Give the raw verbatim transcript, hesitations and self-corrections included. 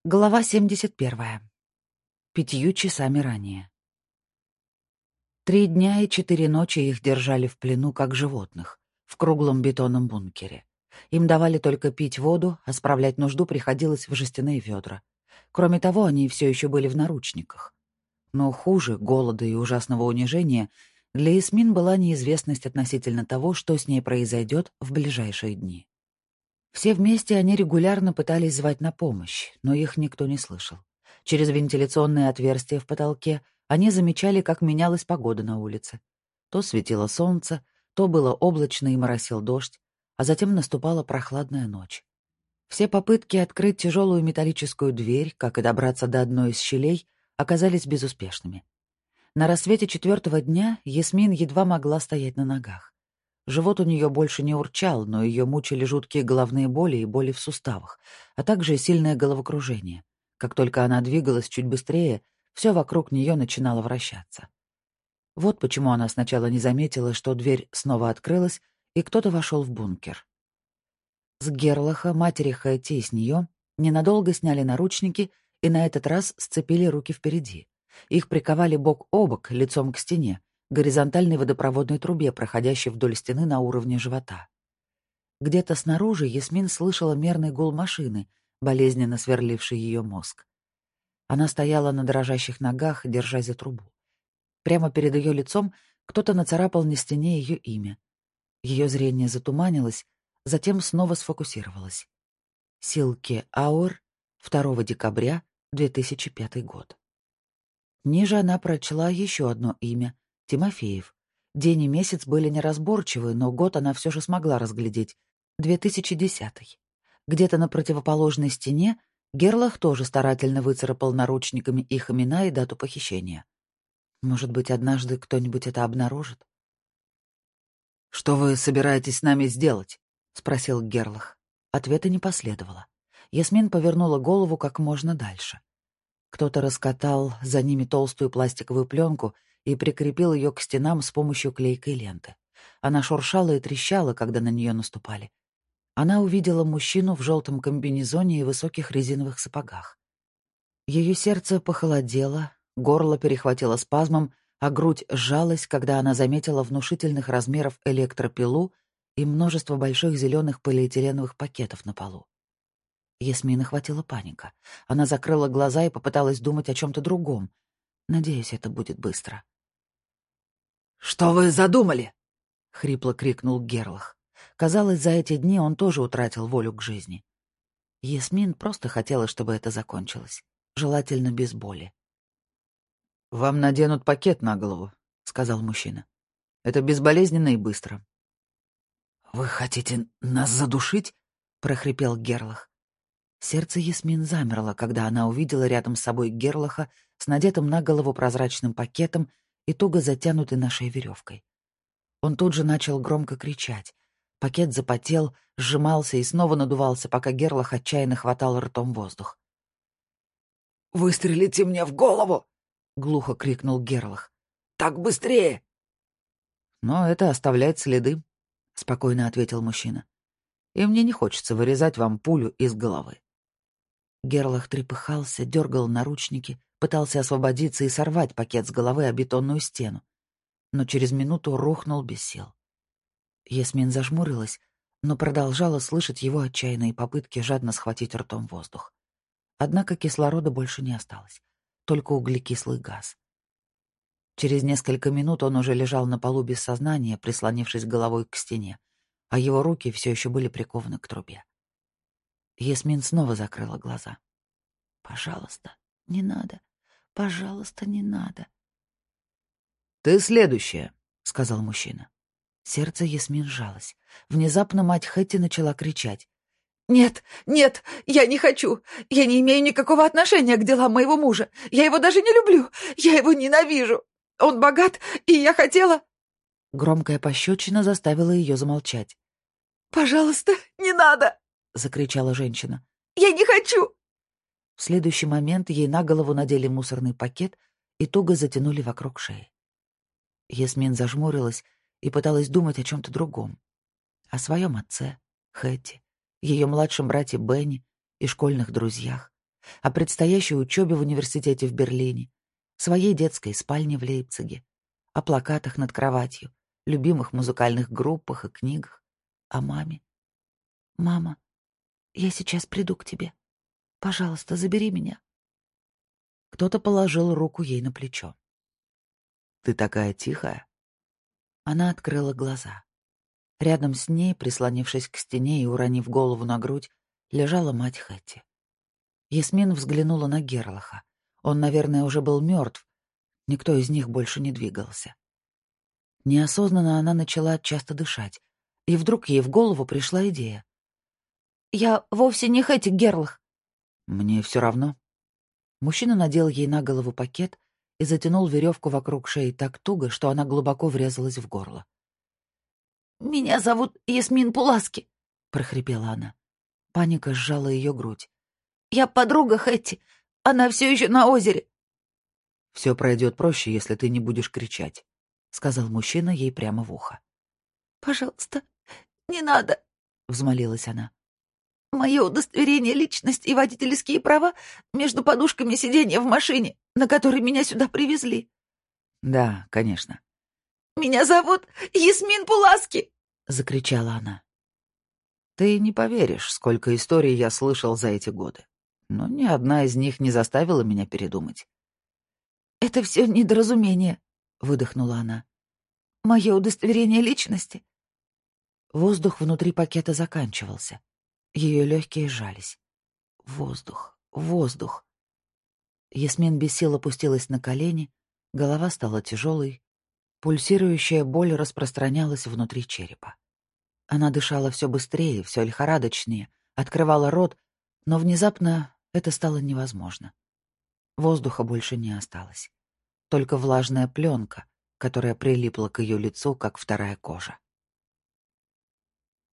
Глава семьдесят первая. Пятью часами ранее. Три дня и четыре ночи их держали в плену, как животных, в круглом бетонном бункере. Им давали только пить воду, а справлять нужду приходилось в жестяные ведра. Кроме того, они все еще были в наручниках. Но хуже голода и ужасного унижения для Ясмин была неизвестность относительно того, что с ней произойдет в ближайшие дни. Все вместе они регулярно пытались звать на помощь, но их никто не слышал. Через вентиляционные отверстия в потолке они замечали, как менялась погода на улице. То светило солнце, то было облачно и моросил дождь, а затем наступала прохладная ночь. Все попытки открыть тяжелую металлическую дверь, как и добраться до одной из щелей, оказались безуспешными. На рассвете четвертого дня Ясмин едва могла стоять на ногах. Живот у нее больше не урчал, но ее мучили жуткие головные боли и боли в суставах, а также сильное головокружение. Как только она двигалась чуть быстрее, все вокруг нее начинало вращаться. Вот почему она сначала не заметила, что дверь снова открылась, и кто-то вошел в бункер. С Герлаха, матери Хэти и с нее ненадолго сняли наручники и на этот раз сцепили руки впереди. Их приковали бок о бок, лицом к стене, горизонтальной водопроводной трубе, проходящей вдоль стены на уровне живота. Где-то снаружи Ясмин слышала мерный гул машины, болезненно сверливший ее мозг. Она стояла на дрожащих ногах, держась за трубу. Прямо перед ее лицом кто-то нацарапал на стене ее имя. Ее зрение затуманилось, затем снова сфокусировалось. Силке Ауэр, второго декабря две тысячи пятый год. Ниже она прочла еще одно имя — Тимофеев. День и месяц были неразборчивы, но год она все же смогла разглядеть — две тысячи десятый. Где-то на противоположной стене Герлах тоже старательно выцарапал наручниками их имена и дату похищения. Может быть, однажды кто-нибудь это обнаружит? «Что вы собираетесь с нами сделать?» — спросил Герлах. Ответа не последовало. Ясмин повернула голову как можно дальше. Кто-то раскатал за ними толстую пластиковую пленку и прикрепил ее к стенам с помощью клейкой ленты. Она шуршала и трещала, когда на нее наступали. Она увидела мужчину в желтом комбинезоне и высоких резиновых сапогах. Ее сердце похолодело, горло перехватило спазмом, а грудь сжалась, когда она заметила внушительных размеров электропилу и множество больших зеленых полиэтиленовых пакетов на полу. Ясмин охватила паника. Она закрыла глаза и попыталась думать о чем-то другом. Надеюсь, это будет быстро. «Что вы задумали?» — хрипло крикнул Герлах. Казалось, за эти дни он тоже утратил волю к жизни. Ясмин просто хотела, чтобы это закончилось. Желательно без боли. «Вам наденут пакет на голову», — сказал мужчина. «Это безболезненно и быстро». «Вы хотите нас задушить?» — прохрипел Герлах. Сердце Ясмин замерло, когда она увидела рядом с собой Герлаха с надетым на голову прозрачным пакетом и туго затянутой на шее веревкой. Он тут же начал громко кричать. Пакет запотел, сжимался и снова надувался, пока Герлах отчаянно хватал ртом воздух. «Выстрелите мне в голову!» — глухо крикнул Герлах. «Так быстрее!» «Но это оставляет следы», — спокойно ответил мужчина. «И мне не хочется вырезать вам пулю из головы». Герлах трепыхался, дергал наручники, пытался освободиться и сорвать пакет с головы о бетонную стену, но через минуту рухнул без сил. Ясмин зажмурилась, но продолжала слышать его отчаянные попытки жадно схватить ртом воздух. Однако кислорода больше не осталось, только углекислый газ. Через несколько минут он уже лежал на полу без сознания, прислонившись головой к стене, а его руки все еще были прикованы к трубе. Ясмин снова закрыла глаза. «Пожалуйста, не надо. Пожалуйста, не надо». «Ты следующая», — сказал мужчина. Сердце Ясмин сжалось. Внезапно мать Хэти начала кричать. «Нет, нет, я не хочу. Я не имею никакого отношения к делам моего мужа. Я его даже не люблю. Я его ненавижу. Он богат, и я хотела...» Громкая пощечина заставила ее замолчать. «Пожалуйста, не надо!» — закричала женщина. «Я не хочу!» В следующий момент ей на голову надели мусорный пакет и туго затянули вокруг шеи. Ясмин зажмурилась и пыталась думать о чем-то другом. О своем отце, Хэти, ее младшем брате Бенни и школьных друзьях, о предстоящей учебе в университете в Берлине, своей детской спальне в Лейпциге, о плакатах над кроватью, любимых музыкальных группах и книгах, о маме. «Мама, я сейчас приду к тебе. Пожалуйста, забери меня». Кто-то положил руку ей на плечо. «Ты такая тихая». Она открыла глаза. Рядом с ней, прислонившись к стене и уронив голову на грудь, лежала мать Хэтти. Ясмин взглянула на Герлаха. Он, наверное, уже был мертв. Никто из них больше не двигался. Неосознанно она начала часто дышать, и вдруг ей в голову пришла идея. «Я вовсе не Хэтти, Герлах». «Мне все равно». Мужчина надел ей на голову пакет и затянул веревку вокруг шеи так туго, что она глубоко врезалась в горло. «Меня зовут Ясмин Пуласки», — прохрипела она. Паника сжала ее грудь. «Я подруга Хэтти. Она все еще на озере». «Все пройдет проще, если ты не будешь кричать», — сказал мужчина ей прямо в ухо. «Пожалуйста, не надо», — взмолилась она. «Мое удостоверение личности и водительские права между подушками сиденья в машине, на которой меня сюда привезли». «Да, конечно». «Меня зовут Ясмин Пуласки!» — закричала она. «Ты не поверишь, сколько историй я слышал за эти годы. Но ни одна из них не заставила меня передумать». «Это все недоразумение», — выдохнула она. «Мое удостоверение личности». Воздух внутри пакета заканчивался. Ее легкие сжались. Воздух, воздух. Ясмин без сил опустилась на колени, голова стала тяжелой, пульсирующая боль распространялась внутри черепа. Она дышала все быстрее, все лихорадочнее, открывала рот, но внезапно это стало невозможно. Воздуха больше не осталось. Только влажная пленка, которая прилипла к ее лицу, как вторая кожа.